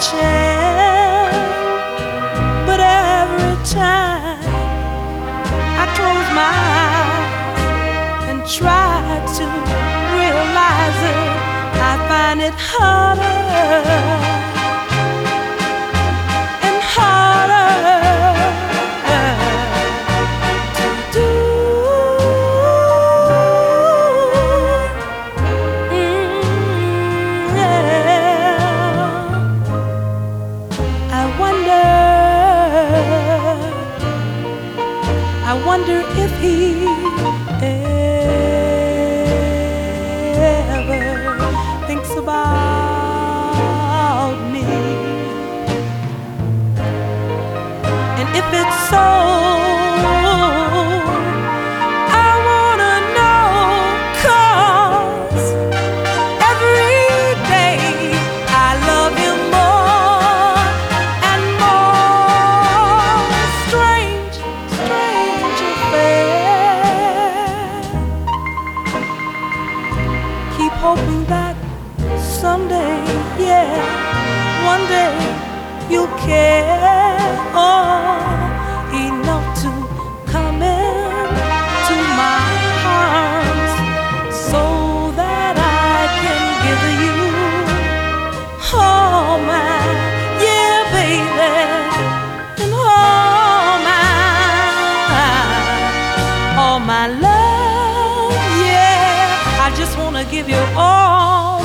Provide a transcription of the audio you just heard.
chance, but every time I close my eyes and try to realize it, I find it harder and harder to do. I wonder if he ever thinks about me. And if it's so, I wanna know, 'cause every day I love him more and more. Strange affair. Keep hoping that someday, yeah, one day you'll care enough to come into my arms so that I can give you all my, yeah, baby, and all my love, yeah. I just wanna give you all